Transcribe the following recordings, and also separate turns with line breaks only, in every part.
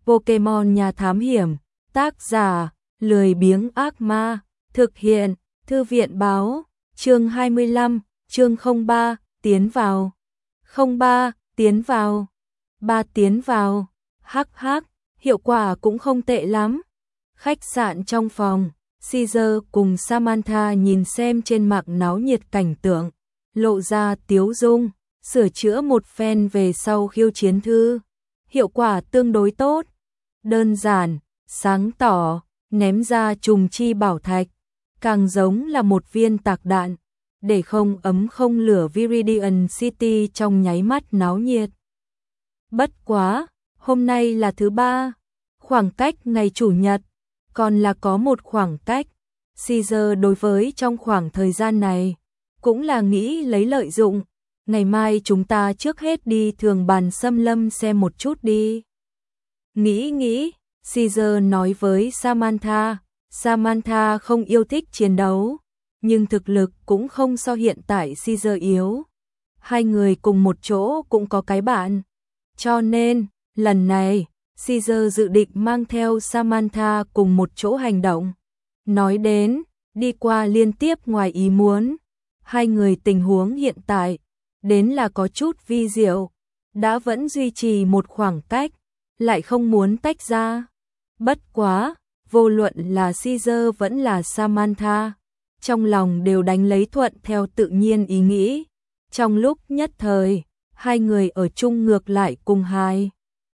Pokemon nhà thám hiểm, tác giả, lười biếng ác ma, thực hiện, thư viện báo, chương 25, chương 03, tiến vào. 03, tiến vào. 3 tiến vào. Hắc hắc, hiệu quả cũng không tệ lắm. Khách sạn trong phòng, Caesar cùng Samantha nhìn xem trên mạng náo nhiệt cảnh tượng, lộ ra tiếu dung, sửa chữa một phen về sau khiêu chiến thư. Hiệu quả tương đối tốt, đơn giản, sáng tỏ, ném ra trùng chi bảo thạch, càng giống là một viên tạc đạn, để không ấm không lửa Viridian City trong nháy mắt náo nhiệt. Bất quá, hôm nay là thứ ba, khoảng cách ngày chủ nhật, còn là có một khoảng cách. Caesar đối với trong khoảng thời gian này, cũng là nghĩ lấy lợi dụng. Ngày mai chúng ta trước hết đi Thường Bàn Xâm Lâm xem một chút đi. Nghĩ, Caesar nói với Samantha. Samantha không yêu thích chiến đấu, nhưng thực lực cũng không so hiện tại Caesar yếu. Hai người cùng một chỗ cũng có cái bạn. Cho nên, lần này, Caesar dự định mang theo Samantha cùng một chỗ hành động. Nói đến, đi qua liên tiếp ngoài ý muốn. Hai người tình huống hiện tại, đến là có chút vi diệu, đã vẫn duy trì một khoảng cách, lại không muốn tách ra. Bất quá, vô luận là Caesar vẫn là Samantha, trong lòng đều đánh lấy thuận theo tự nhiên ý nghĩ. Trong lúc nhất thời, hai người ở chung ngược lại cùng hai.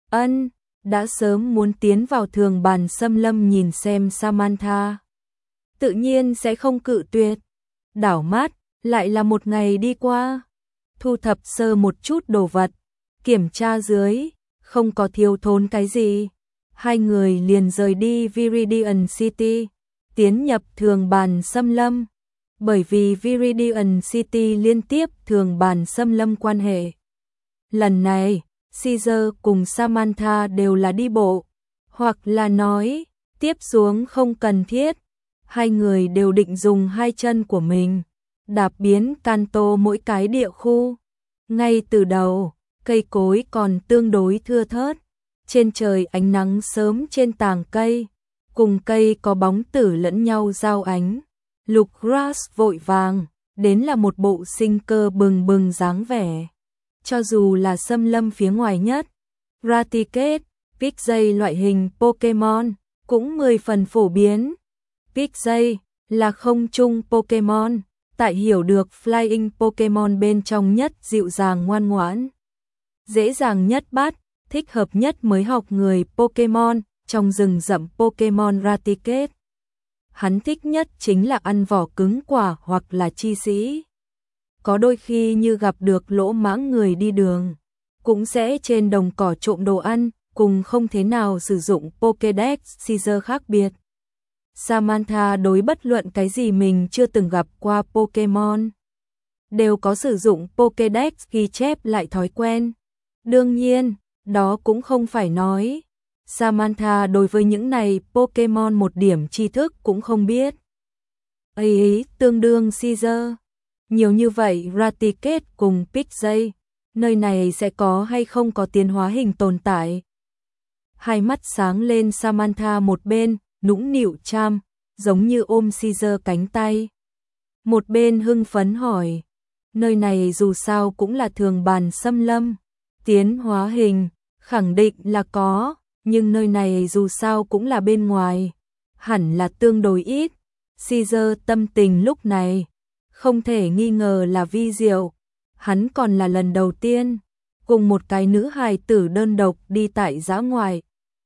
Đã sớm muốn tiến vào Thường Bàn Xâm Lâm nhìn xem Samantha. Tự nhiên sẽ không cự tuyệt. Đảo mắt, lại là một ngày đi qua. Thu thập sơ một chút đồ vật, kiểm tra dưới, không có thiếu thốn cái gì. Hai người liền rời đi Viridian City, tiến nhập Thường Bàn Xâm Lâm. Bởi vì Viridian City liên tiếp Thường Bàn Xâm Lâm quan hệ. Lần này, Caesar cùng Samantha đều là đi bộ, hoặc là nói, tiếp xuống không cần thiết. Hai người đều định dùng hai chân của mình, đạp biến Kanto mỗi cái địa khu. Ngay từ đầu, cây cối còn tương đối thưa thớt, trên trời ánh nắng sớm trên tàng cây, cùng cây có bóng tử lẫn nhau giao ánh. Lục Grass vội vàng, đến là một bộ sinh cơ bừng bừng dáng vẻ. Cho dù là xâm lâm phía ngoài nhất, Raticate, Pidgey loại hình Pokemon, cũng 10 phần phổ biến. Pidgey là không trung Pokemon, tại hiểu được Flying Pokemon bên trong nhất dịu dàng ngoan ngoãn. Dễ dàng nhất bắt, thích hợp nhất mới học người Pokemon, trong rừng rậm Pokemon Raticate. Hắn thích nhất chính là ăn vỏ cứng quả hoặc là chi sĩ. Có đôi khi như gặp được lỗ mãng người đi đường, cũng sẽ trên đồng cỏ trộm đồ ăn, cùng không thế nào sử dụng Pokédex Caesar khác biệt. Samantha đối bất luận cái gì mình chưa từng gặp qua Pokemon, đều có sử dụng Pokédex ghi chép lại thói quen. Đương nhiên, đó cũng không phải nói Samantha đối với những này Pokemon một điểm tri thức cũng không biết. Ấy tương đương Caesar. Nhiều như vậy Raticate cùng Pidgey, nơi này sẽ có hay không có tiến hóa hình tồn tại. Hai mắt sáng lên Samantha một bên, nũng nịu cham, giống như ôm Caesar cánh tay. Một bên hưng phấn hỏi, nơi này dù sao cũng là Thường Bàn Xâm Lâm, tiến hóa hình, khẳng định là có, nhưng nơi này dù sao cũng là bên ngoài, hẳn là tương đối ít. Caesar tâm tình lúc này, không thể nghi ngờ là vi diệu, hắn còn là lần đầu tiên, cùng một cái nữ hài tử đơn độc đi tại dã ngoại.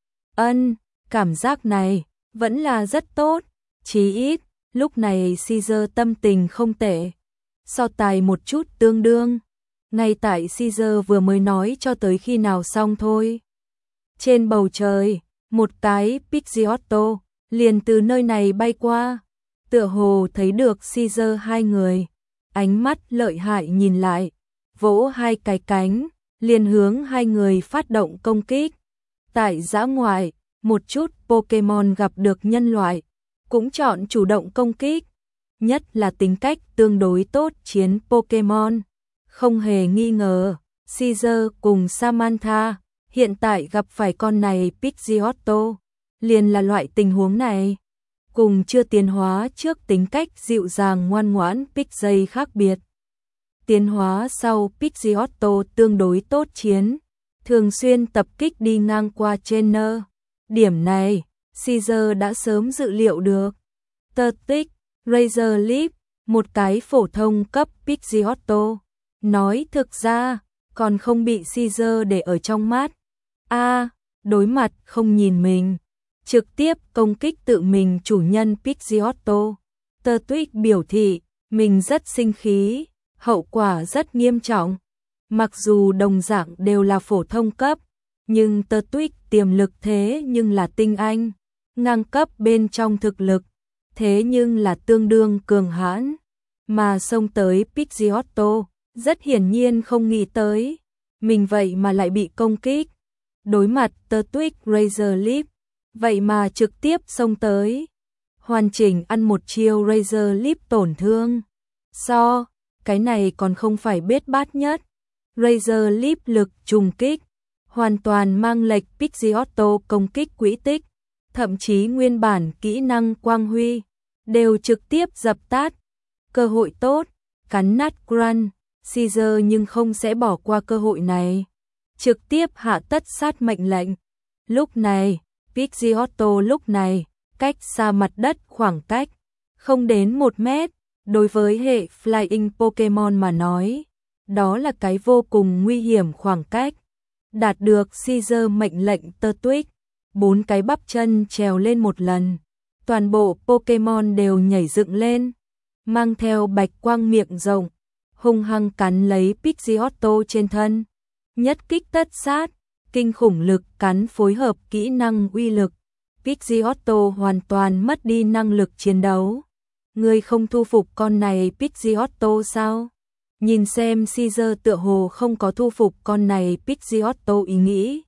Cảm giác này, vẫn là rất tốt, chí ít, lúc này Caesar tâm tình không tệ. So tài một chút tương đương, ngay tại Caesar vừa mới nói cho tới khi nào xong thôi. Trên bầu trời, một cái Pidgeotto liền từ nơi này bay qua, tựa hồ thấy được Caesar hai người, ánh mắt lợi hại nhìn lại, vỗ hai cái cánh, liền hướng hai người phát động công kích. Tại dã ngoại, một chút Pokemon gặp được nhân loại, cũng chọn chủ động công kích, nhất là tính cách tương đối tốt chiến Pokemon. Không hề nghi ngờ, Caesar cùng Samantha Hiện tại gặp phải con này Pidgeotto, liền là loại tình huống này. Cùng chưa tiến hóa trước tính cách dịu dàng ngoan ngoãn Pidgey khác biệt. Tiến hóa sau Pidgeotto tương đối tốt chiến, thường xuyên tập kích đi ngang qua trainer. Điểm này, Caesar đã sớm dự liệu được. Turtwig, Razor Leaf, một cái phổ thông cấp Pidgeotto. Nói thực ra, còn không bị Caesar để ở trong mắt. Đối mặt không nhìn mình, trực tiếp công kích tự mình chủ nhân Pidgeotto. Turtwig biểu thị, mình rất sinh khí, hậu quả rất nghiêm trọng. Mặc dù đồng dạng đều là phổ thông cấp, nhưng Turtwig tiềm lực thế nhưng là tinh anh, ngang cấp bên trong thực lực, thế nhưng là tương đương cường hãn. Mà xông tới Pidgeotto, rất hiển nhiên không nghĩ tới, mình vậy mà lại bị công kích. Đối mặt Turtwig Razor Leaf, vậy mà trực tiếp xông tới, hoàn chỉnh ăn một chiêu Razor Leaf tổn thương. Cái này còn không phải bết bát nhất. Razor Leaf lực trùng kích, hoàn toàn mang lệch Pidgeotto công kích quỹ tích, thậm chí nguyên bản kỹ năng quang huy, đều trực tiếp dập tắt. Cơ hội tốt, cắn nát Grunt, Caesar nhưng không sẽ bỏ qua cơ hội này. Trực tiếp hạ tất sát mệnh lệnh. Lúc này, Pidgeotto cách xa mặt đất khoảng cách không đến 1 mét, đối với hệ Flying Pokémon mà nói, đó là cái vô cùng nguy hiểm khoảng cách. Đạt được Caesar mệnh lệnh Turtwig, 4 cái bắp chân trèo lên một lần, toàn bộ Pokémon đều nhảy dựng lên, mang theo bạch quang miệng rộng, hung hăng cắn lấy Pidgeotto trên thân. Nhất kích tất sát, kinh khủng lực cắn phối hợp kỹ năng uy lực, Pidgeotto hoàn toàn mất đi năng lực chiến đấu. Ngươi không thu phục con này Pidgeotto sao? Nhìn xem Caesar tựa hồ không có thu phục con này Pidgeotto ý nghĩ.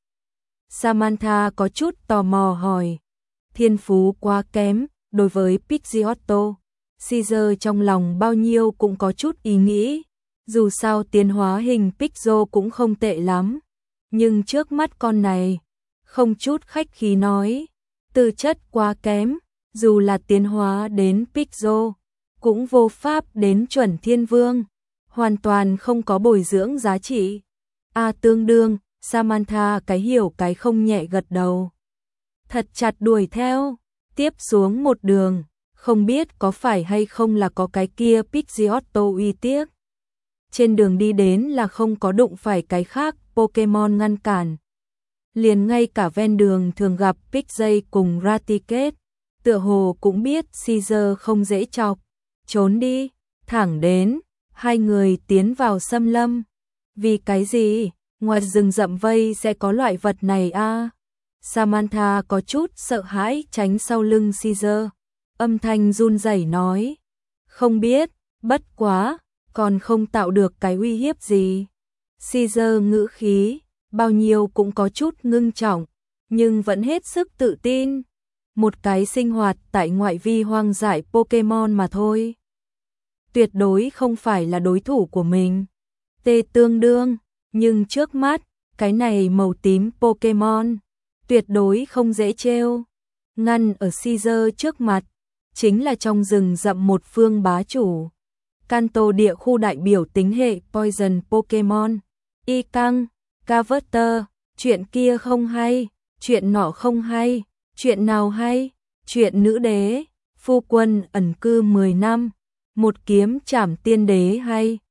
Samantha có chút tò mò hỏi. Thiên phú quá kém, đối với Pidgeotto, Caesar trong lòng bao nhiêu cũng có chút ý nghĩ. Dù sao tiến hóa hình Pidgeot cũng không tệ lắm. Nhưng trước mắt con này, không chút khách khí nói, tư chất quá kém, dù là tiến hóa đến Pidgeot, cũng vô pháp đến chuẩn thiên vương, hoàn toàn không có bồi dưỡng giá trị. Tương đương, Samantha cái hiểu cái không nhẹ gật đầu. Thật chặt đuổi theo, tiếp xuống một đường, không biết có phải hay không là có cái kia Pidgeotto uy tiếc. Trên đường đi đến là không có đụng phải cái khác Pokémon ngăn cản. Liền ngay cả ven đường thường gặp Pidgey cùng Raticate, tựa hồ cũng biết Caesar không dễ chọc, trốn đi, thẳng đến, hai người tiến vào xâm lâm. Vì cái gì, ngoài rừng rậm vây sẽ có loại vật này à? Samantha có chút sợ hãi tránh sau lưng Caesar, âm thanh run rẩy nói, không biết, bất quá, còn không tạo được cái uy hiếp gì. Caesar ngữ khí, bao nhiêu cũng có chút ngưng trọng, nhưng vẫn hết sức tự tin. Một cái sinh hoạt tại ngoại vi hoang dại Pokémon mà thôi. Tuyệt đối không phải là đối thủ của mình. Tương đương, nhưng trước mắt, cái này màu tím Pokémon, tuyệt đối không dễ trêu. Ngăn ở Caesar trước mặt, chính là trong rừng rậm một phương bá chủ. Kanto địa khu đại biểu tính hệ Poison Pokémon. Ikang, Cavater, chuyện kia không hay, chuyện nọ không hay, chuyện nào hay, chuyện nữ đế, phu quân ẩn cư 10 năm, một kiếm trảm tiên đế hay,